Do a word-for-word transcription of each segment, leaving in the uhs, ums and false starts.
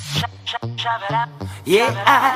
Yeah.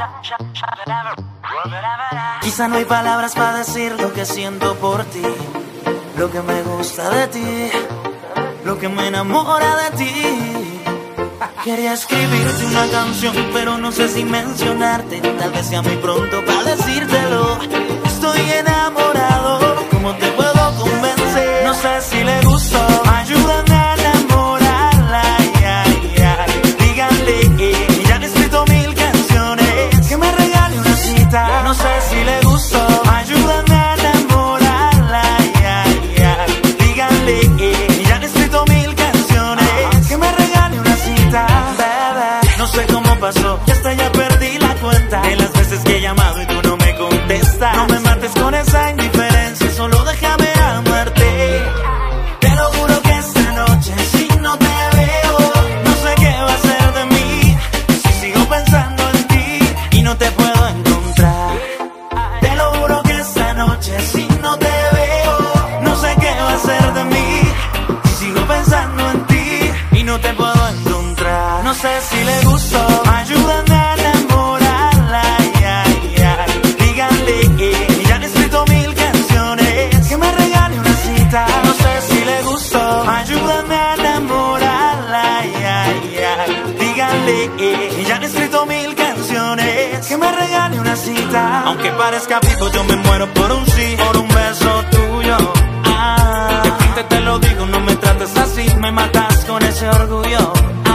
Quizá no hay palabras para decir lo que siento por ti, lo que me gusta de ti, lo que me enamora de ti. Quería escribirte una canción, pero no sé si mencionarte. Tal vez sea muy pronto para decírtelo. Estoy enamorado, ¿cómo te puedo convencer? No sé si le gustó. Ayúdame a enamorarla, yeah, yeah. Díganle que ya han escrito mil canciones, que me regale una cita. No sé si le gustó. Ayúdame a enamorarla, yeah, yeah. Díganle que ya han escrito mil canciones, que me regale una cita. Bebé, no sé cómo pasó, ya hasta ya perdí la cuenta de las veces que he llamado y tú no me contestas. No me mates con esa indiferencia, solo déjame amarte. Te lo juro que esta noche si no te veo, no sé qué va a ser de mí. Si sigo pensando en ti y no te puedo encontrar. Te lo juro que esta noche si no te veo, no sé qué va a ser de mí. Si sigo pensando en ti y no te puedo encontrar. No sé si le gustó. Ayúdame a enamorarla, yeah, yeah. Díganle que ya han escrito mil canciones, que me regale una cita. No sé si le gustó. Ayúdame a enamorarla, yeah, yeah. Díganle que ya han escrito mil canciones, que me regale una cita. Aunque parezca vivo, yo me muero por un sí, por un beso tuyo. Ah, de frente te lo digo, no me trates así, me matas con ese orgullo.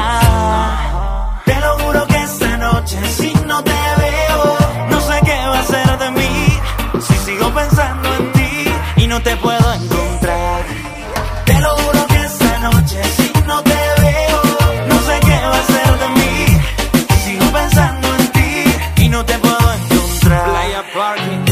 Ah, te lo juro que esta noche si no te veo, no sé qué va a ser de mí. Si sigo pensando en ti y no te puedo encontrar. Te lo juro que esta noche si no te veo, no sé qué va a ser de mí. Si sigo pensando en ti y no te puedo encontrar. Playa Parking.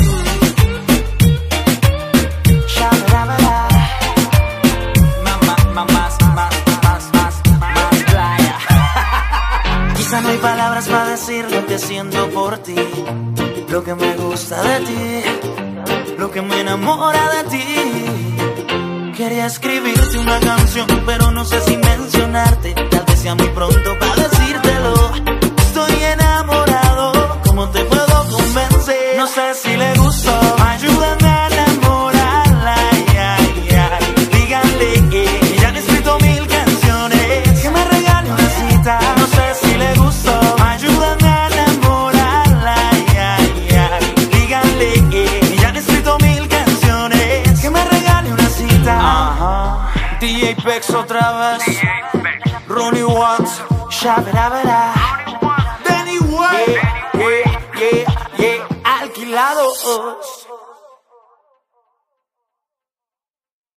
Quizá no hay palabras para decir lo que siento por ti, lo que me gusta de ti, lo que me enamora de ti. Quería escribirte una canción, pero no sé si mencionarte. Tal vez sea muy pronto para decírtelo. Estoy enamorado, ¿cómo te puedo convencer? No sé si le gustó. Ayúdame a enamorarla, yeah, yeah. Díganle que ya han escrito mil canciones, que me regale una cita. No sé si le gustó. Ayúdame a enamorarla, yeah, yeah. Díganle que ya han escrito mil canciones, que me regale una cita. Ajá. D J Pex otra vez. Ronnie Watts. Shabba-dabba-da. Danny Way. Yeah, yeah, yeah, yeah. Alquilados.